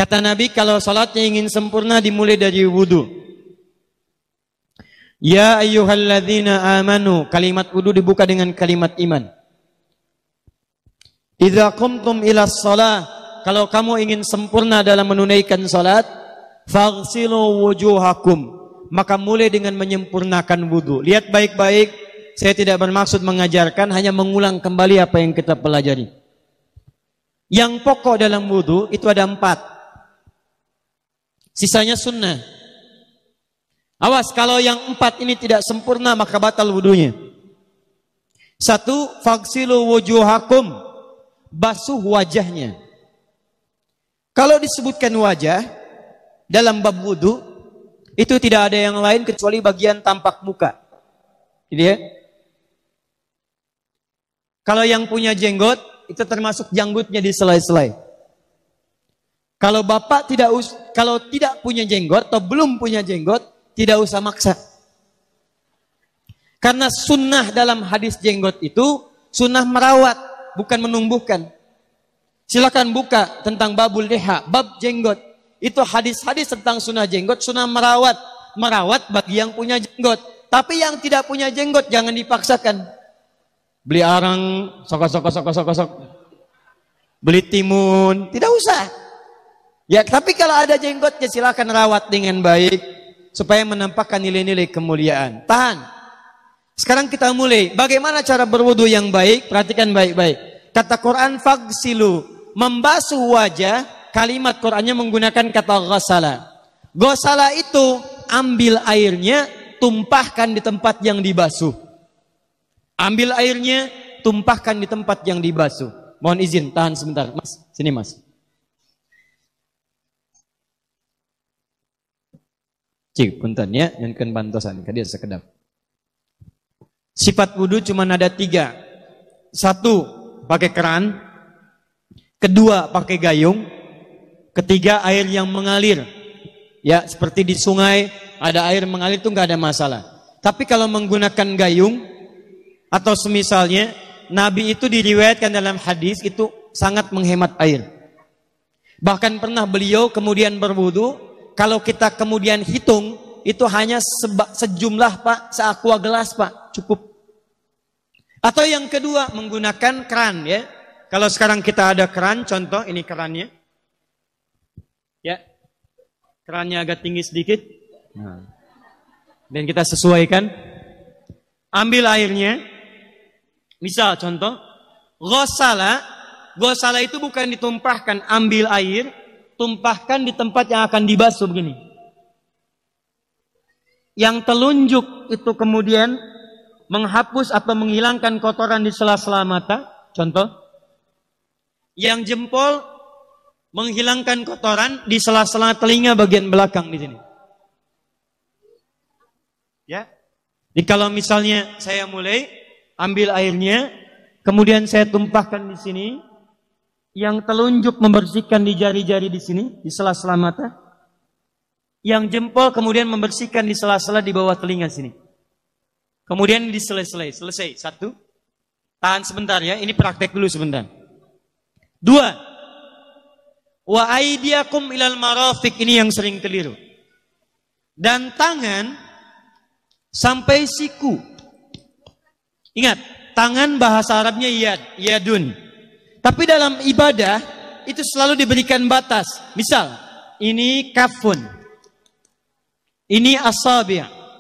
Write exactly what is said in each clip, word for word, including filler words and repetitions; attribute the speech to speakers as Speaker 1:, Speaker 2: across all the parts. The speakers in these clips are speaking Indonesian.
Speaker 1: Kata Nabi, kalau salatnya ingin sempurna dimulai dari wudu. Ya ayyuhalladzina amanu, kalimat wudu dibuka dengan kalimat iman. Idza qumtum ila shalah, kalau kamu ingin sempurna dalam menunaikan salat, faghsilu wujuhakum, maka mulai dengan menyempurnakan wudu. Lihat baik-baik, saya tidak bermaksud mengajarkan, hanya mengulang kembali apa yang kita pelajari. Yang pokok dalam wudu itu ada empat. Sisanya sunnah. Awas, kalau yang empat ini tidak sempurna maka batal wudunya. Satu, faghsilu wujuhakum, basuh wajahnya. Kalau disebutkan wajah dalam bab wudu, itu tidak ada yang lain kecuali bagian tampak muka. Gitu ya. Kalau yang punya jenggot, itu termasuk janggutnya di selai-selai. Kalau bapak tidak us kalau tidak punya jenggot atau belum punya jenggot, tidak usah maksa. Karena sunnah dalam hadis jenggot itu sunnah merawat, bukan menumbuhkan. Silakan buka tentang babul liha, bab jenggot. Itu hadis-hadis tentang sunnah jenggot, sunnah merawat, merawat bagi yang punya jenggot. Tapi yang tidak punya jenggot jangan dipaksakan. Beli arang, sok-sok sok sok sok. Beli timun, tidak usah. Ya, tapi kalau ada jenggotnya silakan rawat dengan baik supaya menampakkan nilai-nilai kemuliaan. Tahan. Sekarang kita mulai. Bagaimana cara berwudu yang baik? Perhatikan baik-baik. Kata Quran faghsilu, membasuh wajah, kalimat Qurannya menggunakan kata ghasala. Ghasala itu ambil airnya, tumpahkan di tempat yang dibasuh. Ambil airnya, tumpahkan di tempat yang dibasuh. Mohon izin, tahan sebentar. Mas, sini mas. Cik, punten ya, yang kan bantosan, kadir sekedap. Sifat wudu cuma ada tiga. Satu, pakai keran. Kedua, pakai gayung. Ketiga, air yang mengalir. Ya, seperti di sungai, ada air mengalir itu nggak ada masalah. Tapi kalau menggunakan gayung, atau semisalnya, Nabi itu diriwayatkan dalam hadis, itu sangat menghemat air. Bahkan pernah beliau kemudian berwudu, kalau kita kemudian hitung, itu hanya seba, sejumlah pak, seaqua gelas pak, cukup. Atau yang kedua, menggunakan keran ya. Kalau sekarang kita ada keran, contoh ini kerannya. Ya, kerannya agak tinggi sedikit. Nah. Dan kita sesuaikan. Ambil airnya. Misal contoh, ghasala. Ghasala itu bukan ditumpahkan, ambil air, tumpahkan di tempat yang akan dibasuh begini. Yang telunjuk itu kemudian menghapus atau menghilangkan kotoran di sela-sela mata. Contoh. Yang jempol menghilangkan kotoran di sela-sela telinga bagian belakang di sini. Ya. Jadi kalau misalnya saya mulai ambil airnya, kemudian saya tumpahkan di sini. Yang telunjuk membersihkan di jari-jari di sini, di sela-sela mata. Yang jempol kemudian membersihkan di sela-sela di bawah telinga sini. Kemudian di selesai, selesai. Satu. Tahan sebentar ya, ini praktek dulu sebentar. Dua. Wa aidiakum ilal marafiq, ini yang sering keliru. Dan tangan sampai siku. Ingat, tangan bahasa Arabnya yad, yadun. Tapi dalam ibadah itu selalu diberikan batas. Misal, ini kafun. Ini asabi'.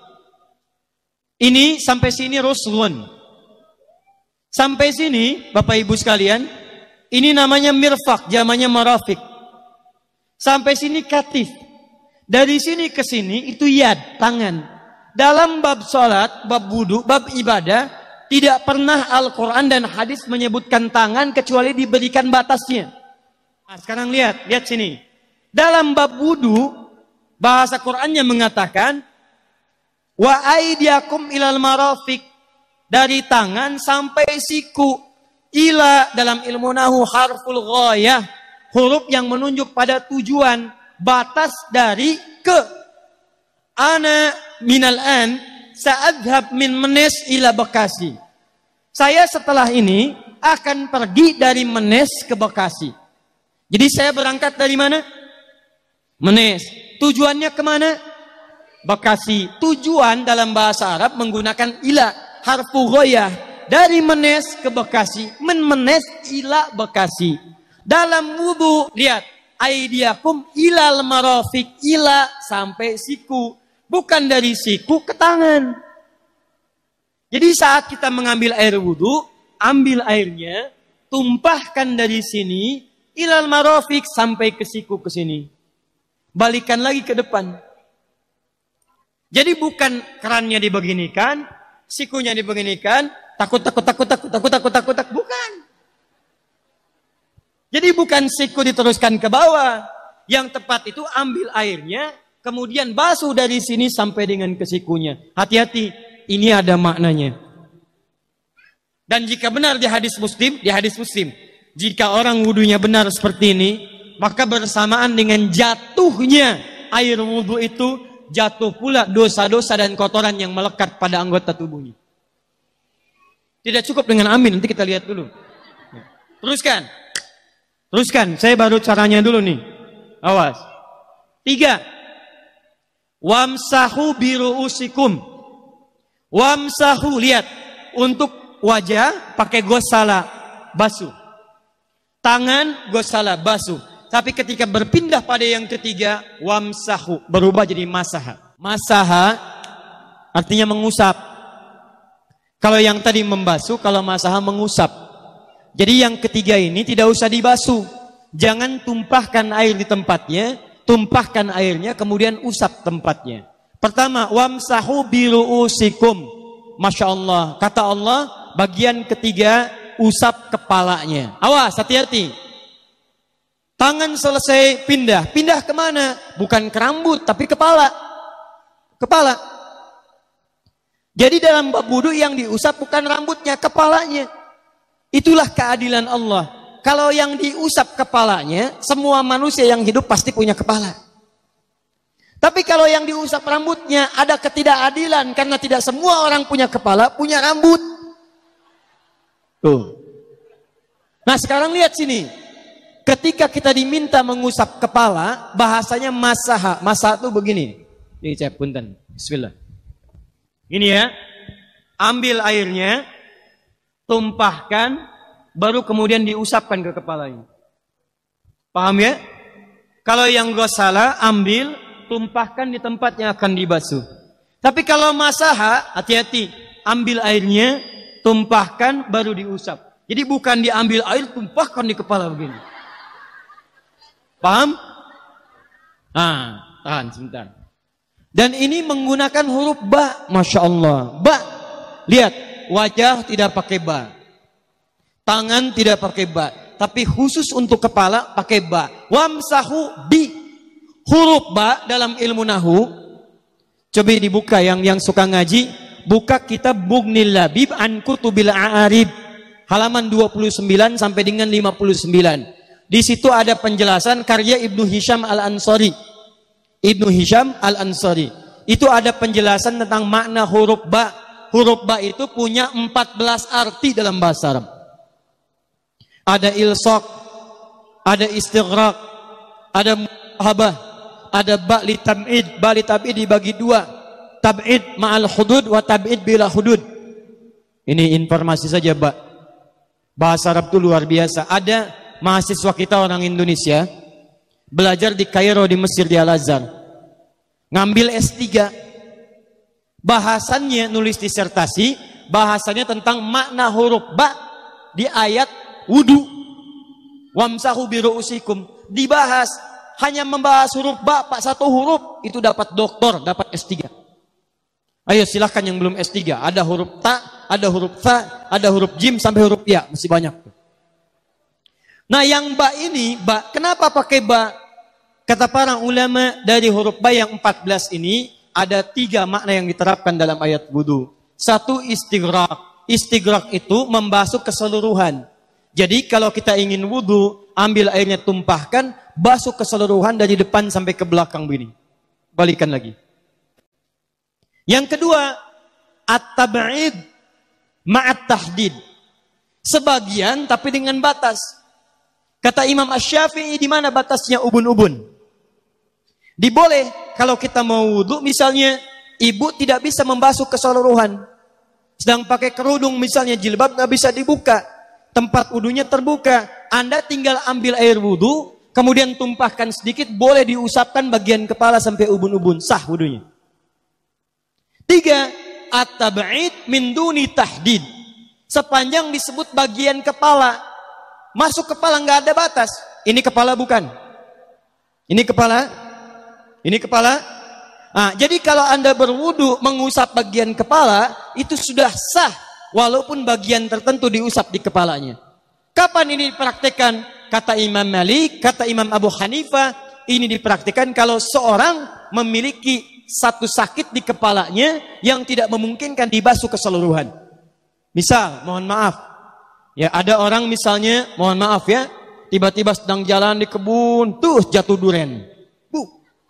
Speaker 1: Ini sampai sini ruslun. Sampai sini, Bapak Ibu sekalian, ini namanya mirfaq, jamannya marafiq. Sampai sini katif. Dari sini ke sini itu yad, tangan. Dalam bab salat, bab wudu, bab ibadah, tidak pernah Al-Quran dan hadis menyebutkan tangan kecuali diberikan batasnya. Nah, sekarang lihat, lihat sini. Dalam bab wudu, bahasa Qurannya mengatakan, wa aidiakum ilal marafiq, dari tangan sampai siku. Ila dalam ilmu nahu harful ghayah, huruf yang menunjuk pada tujuan, batas dari ke. Ana minal an sa'adhab min Menes ila Bekasi. Saya setelah ini akan pergi dari Menes ke Bekasi. Jadi saya berangkat dari mana? Menes. Tujuannya kemana? Bekasi. Tujuan dalam bahasa Arab menggunakan ila, harfu ghoyah. Dari Menes ke Bekasi. Men Menes ila Bekasi. Dalam wudu, lihat. Aidiakum ilal marafik, ila sampai siku. Bukan dari siku ke tangan. Jadi saat kita mengambil air wudu, ambil airnya, tumpahkan dari sini, ilal marafik sampai ke siku ke sini. Balikan lagi ke depan. Jadi bukan kerannya dibeginikan, sikunya dibeginikan, takut, takut, takut, takut, takut, takut, takut, takut, bukan. Jadi bukan siku diteruskan ke bawah. Yang tepat itu ambil airnya, kemudian basuh dari sini sampai dengan ke sikunya. Hati-hati, ini ada maknanya. Dan jika benar di hadis Muslim, di hadis Muslim, jika orang wudunya benar seperti ini, maka bersamaan dengan jatuhnya air wudu itu, jatuh pula dosa-dosa dan kotoran yang melekat pada anggota tubuhnya. Tidak cukup dengan amin, nanti kita lihat dulu. Teruskan. Teruskan, saya baru caranya dulu nih. Awas. Tiga. Wamsahu biru'usikum. Wamsahu, lihat. Untuk wajah pakai gosala, basuh. Tangan gosala, basuh. Tapi ketika berpindah pada yang ketiga, wamsahu, berubah jadi masaha. Masaha artinya mengusap. Kalau yang tadi membasuh, kalau masaha mengusap. Jadi yang ketiga ini tidak usah dibasuh. Jangan tumpahkan air di tempatnya, tumpahkan airnya kemudian usap tempatnya. Pertama, wamsahu biru'usikum. Masya Allah, kata Allah, bagian ketiga usap kepalanya. Awas, hati-hati. Tangan selesai pindah. Pindah kemana? Bukan ke rambut, tapi kepala. Kepala. Jadi dalam bab wudu yang diusap bukan rambutnya, kepalanya. Itulah keadilan Allah. Kalau yang diusap kepalanya, semua manusia yang hidup pasti punya kepala. Tapi kalau yang diusap rambutnya, ada ketidakadilan. Karena tidak semua orang punya kepala, punya rambut. Tuh. Nah sekarang lihat sini. Ketika kita diminta mengusap kepala, bahasanya masaha. Masaha itu begini. Ini saya punten. Bismillah. Ini ya. Ambil airnya, tumpahkan, baru kemudian diusapkan ke kepalanya. Paham ya? Kalau yang gosala, ambil, tumpahkan di tempat yang akan dibasuh. Tapi kalau masaha, hati-hati. Ambil airnya, tumpahkan, baru diusap. Jadi bukan diambil air, tumpahkan di kepala begini. Paham? Nah, tahan sebentar. Dan ini menggunakan huruf ba. Masya Allah. Ba. Lihat. Wajah tidak pakai ba. Tangan tidak pakai ba. Tapi khusus untuk kepala pakai ba. Wamsahu bi. Huruf ba dalam ilmu nahu. Coba dibuka yang yang suka ngaji. Buka kitab Bughnil Labib an Kutubil A'arib. Halaman dua puluh sembilan sampai dengan lima puluh sembilan. Di situ ada penjelasan karya Ibnu Hisham Al-Ansari. Ibnu Hisham Al-Ansari. Itu ada penjelasan tentang makna huruf ba. Huruf ba itu punya empat belas arti dalam bahasa Arab. Ada ilsaq, ada istighraq, ada muhabah, ada ba li tab'id. Ba li tab'id dibagi dua. Tab'id ma'al hudud wa tab'id bila hudud. Ini informasi saja, ba. Bahasa Arab itu luar biasa. Ada mahasiswa kita orang Indonesia belajar di Kairo di Mesir di Al-Azhar, ngambil S tiga, bahasannya nulis disertasi, bahasannya tentang makna huruf ba di ayat wudu. Wamsahu biru'usikum, dibahas, hanya membahas huruf ba, pak satu huruf itu dapat doktor, dapat S tiga. Ayo silahkan yang belum S tiga, ada huruf ta, ada huruf fa, ada huruf jim sampai huruf ya, masih banyak. Nah yang ba ini, ba, kenapa pakai ba? Kata para ulama dari huruf ba yang empat belas ini, ada tiga makna yang diterapkan dalam ayat wudu. Satu istighraq. Istighraq itu membasuh keseluruhan. Jadi kalau kita ingin wudu, ambil airnya tumpahkan, basuh keseluruhan dari depan sampai ke belakang begini. Balikan lagi. Yang kedua, at-tab'id ma'at tahdid. Sebagian tapi dengan batas. Kata Imam Asy-Syafi'i, di mana batasnya ubun-ubun? Diboleh kalau kita mau wudhu, misalnya ibu tidak bisa membasuh keseluruhan, sedang pakai kerudung misalnya, jilbab nggak bisa dibuka, tempat wudhunya terbuka, Anda tinggal ambil air wudhu, kemudian tumpahkan sedikit, boleh diusapkan bagian kepala sampai ubun-ubun, sah wudhunya. Tiga, at-tab'id min duni tahdid. Sepanjang disebut bagian kepala, masuk kepala nggak ada batas. Ini kepala bukan? Ini kepala? Ini kepala? Nah, jadi kalau Anda berwudu mengusap bagian kepala, itu sudah sah, walaupun bagian tertentu diusap di kepalanya. Kapan ini dipraktikkan? Kata Imam Malik, kata Imam Abu Hanifah, ini dipraktikkan kalau seorang memiliki satu sakit di kepalanya yang tidak memungkinkan dibasuh keseluruhan. Misal, mohon maaf, ya ada orang misalnya, mohon maaf ya, tiba-tiba sedang jalan di kebun, tuh jatuh duren. Bu,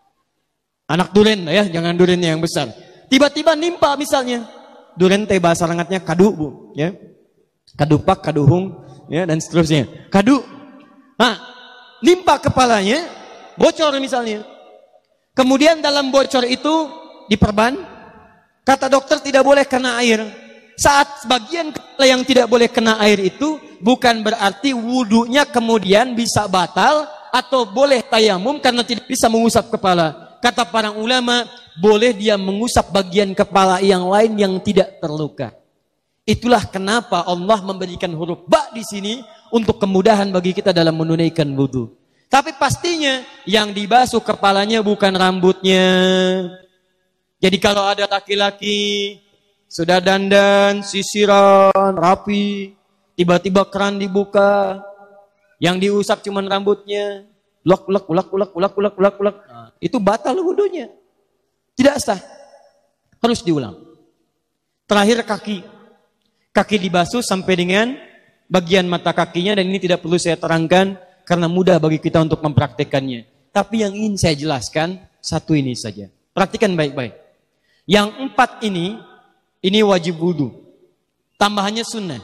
Speaker 1: anak duren ya, jangan durennya yang besar. Tiba-tiba nimpa misalnya, duren teh bahasa rangatnya kadu bu, ya, kadupak, kaduhung, ya dan seterusnya. Kadu, nah, nimpa kepalanya, bocor misalnya. Kemudian dalam bocor itu diperban, kata dokter tidak boleh kena air. Saat bagian kepala yang tidak boleh kena air itu bukan berarti wudunya kemudian bisa batal atau boleh tayamum karena tidak bisa mengusap kepala. Kata para ulama, boleh dia mengusap bagian kepala yang lain yang tidak terluka. Itulah kenapa Allah memberikan huruf ba di sini untuk kemudahan bagi kita dalam menunaikan wudu. Tapi pastinya yang dibasuh kepalanya bukan rambutnya. Jadi kalau ada laki-laki sudah dandan, sisiran, rapi, tiba-tiba keran dibuka, yang diusap cuma rambutnya, ulak ulak ulak ulak ulak ulak ulak ulak, nah, itu batal wudunya, tidak sah, harus diulang. Terakhir kaki, kaki dibasuh sampai dengan bagian mata kakinya, dan ini tidak perlu saya terangkan karena mudah bagi kita untuk mempraktekannya. Tapi yang ingin saya jelaskan satu ini saja. Perhatikan baik-baik. Yang empat ini, ini wajib wudu. Tambahannya sunnah.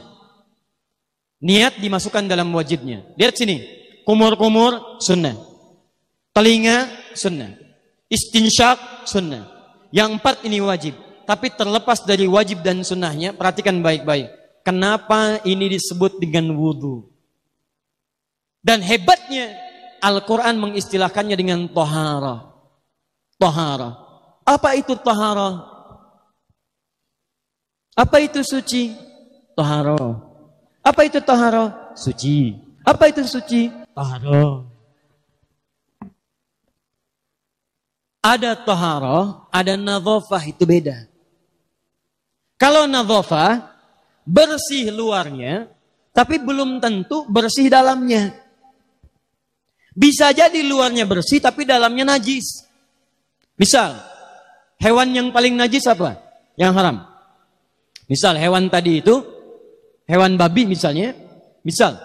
Speaker 1: Niat dimasukkan dalam wajibnya. Lihat sini. Kumur-kumur, sunnah. Telinga, sunnah. Istinsyak, sunnah. Yang empat ini wajib. Tapi terlepas dari wajib dan sunnahnya, perhatikan baik-baik. Kenapa ini disebut dengan wudu? Dan hebatnya Al-Quran mengistilahkannya dengan tohara. Tohara. Apa itu tohara? Apa itu suci? Tohara. Apa itu tohara? Suci. Apa itu suci? Tohara. Ada tohara, ada nadhafah, itu beda. Kalau nadhafah, bersih luarnya, tapi belum tentu bersih dalamnya. Bisa jadi luarnya bersih tapi dalamnya najis. Misal, hewan yang paling najis apa? Yang haram. Misal hewan tadi itu, hewan babi misalnya, misal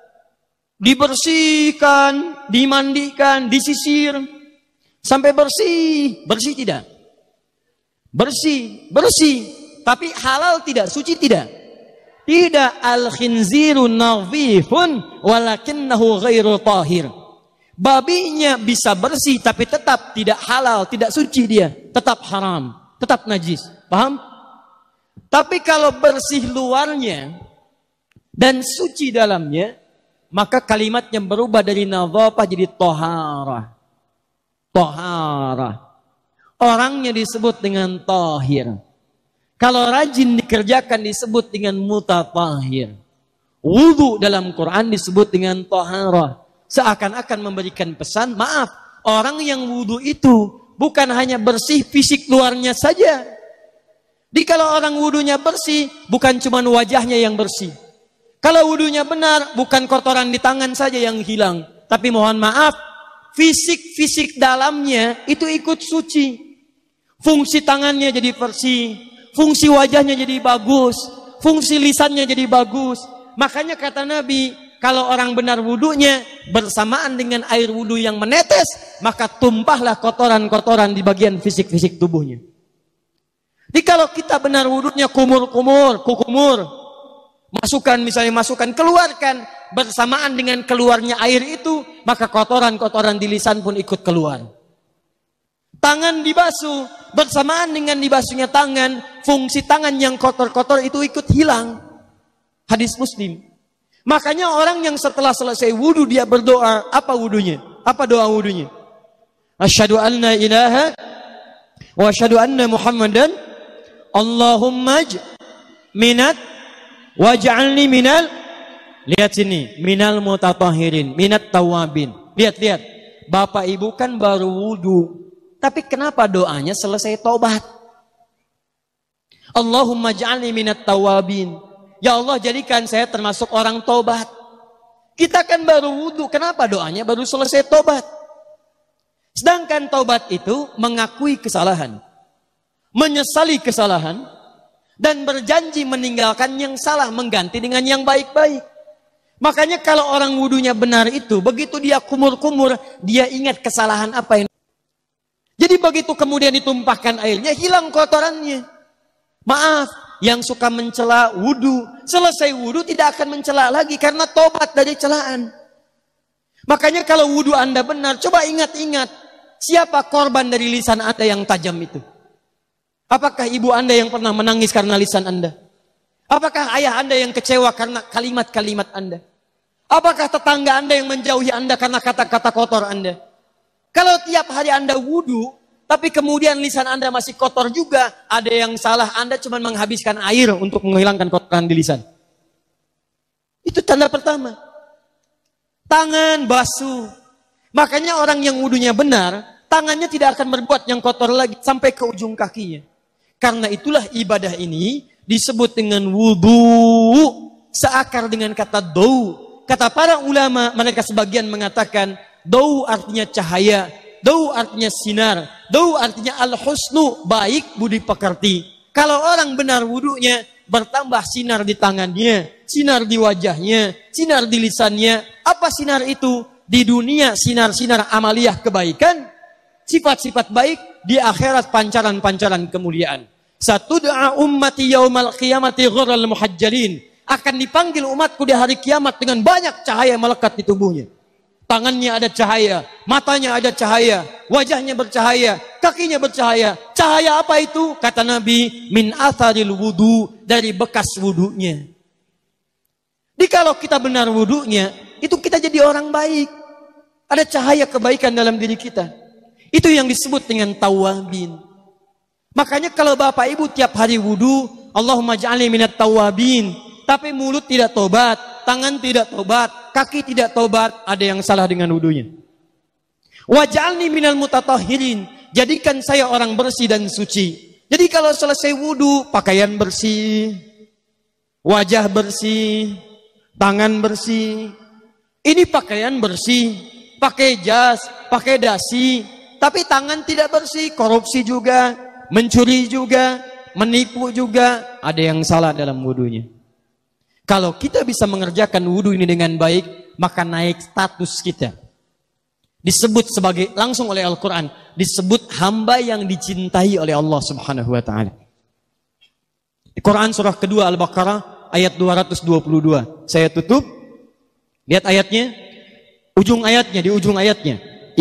Speaker 1: dibersihkan, dimandikan, disisir sampai bersih. Bersih tidak? Bersih, bersih. Tapi halal tidak? Suci tidak? Tidak. Al-khinziru nadhifun walakinnahu ghairu tahir. Babinya bisa bersih tapi tetap tidak halal, tidak suci dia, tetap haram, tetap najis. Paham? Tapi kalau bersih luarnya dan suci dalamnya, maka kalimatnya berubah dari nadhafah jadi tohara. Tohara. Orangnya disebut dengan tahir. Kalau rajin dikerjakan disebut dengan mutatahhir. Wudu dalam Quran disebut dengan tohara. Seakan-akan memberikan pesan, maaf, orang yang wudu itu bukan hanya bersih fisik luarnya saja. Jadi kalau orang wudunya bersih, bukan cuma wajahnya yang bersih. Kalau wudunya benar, bukan kotoran di tangan saja yang hilang. Tapi mohon maaf, fisik-fisik dalamnya itu ikut suci. Fungsi tangannya jadi bersih, fungsi wajahnya jadi bagus, fungsi lisannya jadi bagus. Makanya kata Nabi, kalau orang benar wudunya bersamaan dengan air wudu yang menetes, maka tumpahlah kotoran-kotoran di bagian fisik-fisik tubuhnya. Jadi kalau kita benar wudunya kumur-kumur, kukumur, masukkan misalnya masukkan, keluarkan bersamaan dengan keluarnya air itu, maka kotoran-kotoran di lisan pun ikut keluar. Tangan dibasuh, bersamaan dengan dibasuhnya tangan, fungsi tangan yang kotor-kotor itu ikut hilang. Hadis Muslim. Makanya orang yang setelah selesai wudu dia berdoa, apa wudunya? Apa doa wudunya? Asyhadu an la ilaha wa asyhadu anna Muhammadan Allahumma minat waj'alni minal, lihat sini, minal mutatahhirin, minat tawabin. Lihat, lihat. Bapak Ibu kan baru wudu. Tapi kenapa doanya selesai tobat? Allahumma ja'alni minat tawabin. Ya Allah, jadikan saya termasuk orang tobat. Kita kan baru wudu, kenapa doanya baru selesai tobat? Sedangkan tobat itu mengakui kesalahan, menyesali kesalahan, dan berjanji meninggalkan yang salah, mengganti dengan yang baik-baik. Makanya kalau orang wudunya benar itu, begitu dia kumur-kumur, dia ingat kesalahan apa yang. Jadi begitu kemudian ditumpahkan airnya, hilang kotorannya. Maaf, yang suka mencela wudu, selesai wudu tidak akan mencela lagi karena tobat dari celaan. Makanya kalau wudu Anda benar, coba ingat-ingat, siapa korban dari lisan Anda yang tajam itu? Apakah ibu Anda yang pernah menangis karena lisan Anda? Apakah ayah Anda yang kecewa karena kalimat-kalimat Anda? Apakah tetangga Anda yang menjauhi Anda karena kata-kata kotor Anda? Kalau tiap hari Anda wudu, tapi kemudian lisan Anda masih kotor juga, ada yang salah, Anda cuma menghabiskan air untuk menghilangkan kotoran di lisan. Itu tanda pertama. Tangan basuh. Makanya orang yang wudunya benar, tangannya tidak akan berbuat yang kotor lagi sampai ke ujung kakinya. Karena itulah ibadah ini disebut dengan wudu, seakar dengan kata dau. Kata para ulama, mereka sebagian mengatakan dau artinya cahaya, dau artinya sinar, dau artinya al-husnu, baik budi pekerti. Kalau orang benar wudunya, bertambah sinar di tangannya, sinar di wajahnya, sinar di lisannya. Apa sinar itu? Di dunia sinar-sinar amaliyah kebaikan, sifat-sifat baik, di akhirat pancaran-pancaran kemuliaan. Satu doa ummati yaumal qiyamati ghurral muhajjalin. Akan dipanggil umatku di hari kiamat dengan banyak cahaya melekat di tubuhnya. Tangannya ada cahaya, matanya ada cahaya, wajahnya bercahaya, kakinya bercahaya. Cahaya apa itu? Kata Nabi, min atharil wudu, dari bekas wudunya. Jadi kalau kita benar wudunya, itu kita jadi orang baik. Ada cahaya kebaikan dalam diri kita. Itu yang disebut dengan tawabin. Makanya kalau Bapak Ibu tiap hari wudu, Allahumma ja'alni minat tawabin. Tapi mulut tidak tobat, tangan tidak tobat, kaki tidak tobat, ada yang salah dengan wudunya. Waj'alni minal mutatahhirin, jadikan saya orang bersih dan suci. Jadi kalau selesai wudu, pakaian bersih, wajah bersih, tangan bersih. Ini pakaian bersih, pakai jas, pakai dasi, tapi tangan tidak bersih, korupsi juga, mencuri juga, menipu juga, ada yang salah dalam wudunya. Kalau kita bisa mengerjakan wudu ini dengan baik, maka naik status kita. Disebut sebagai, langsung oleh Al-Quran, disebut hamba yang dicintai oleh Allah Subhanahu wa Ta'ala. Di Quran surah kedua Al-Baqarah ayat dua ratus dua puluh dua. Saya tutup. Lihat ayatnya. Ujung ayatnya, di ujung ayatnya.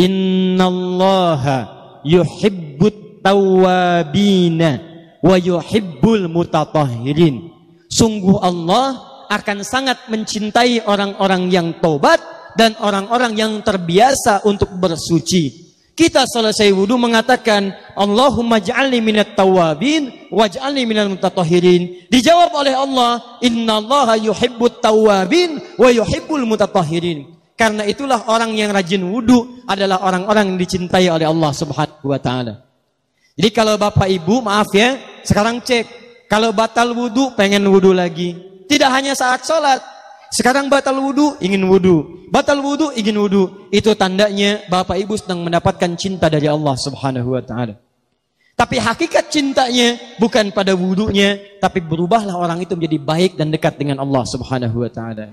Speaker 1: Innallaha yuhibbut tawwabina wa yuhibbul mutatahhirin. Sungguh Allah akan sangat mencintai orang-orang yang tobat dan orang-orang yang terbiasa untuk bersuci. Kita selesai wudu mengatakan Allahumma ja'alni minat tawabin waj'alni minal mutatahhirin. Dijawab oleh Allah, innallaha yuhibbut tawabin wa yuhibbul mutatahhirin. Karena itulah orang yang rajin wudu adalah orang-orang yang dicintai oleh Allah Subhanahu wa Ta'ala. Jadi kalau Bapak Ibu, maaf ya, sekarang cek, kalau batal wudu pengen wudu lagi. Tidak hanya saat sholat. Sekarang batal wudu, ingin wudu. Batal wudu, ingin wudu. Itu tandanya Bapak Ibu sedang mendapatkan cinta dari Allah Subhanahu wa Ta'ala. Tapi hakikat cintanya bukan pada wudunya, tapi berubahlah orang itu menjadi baik dan dekat dengan Allah Subhanahu wa Ta'ala.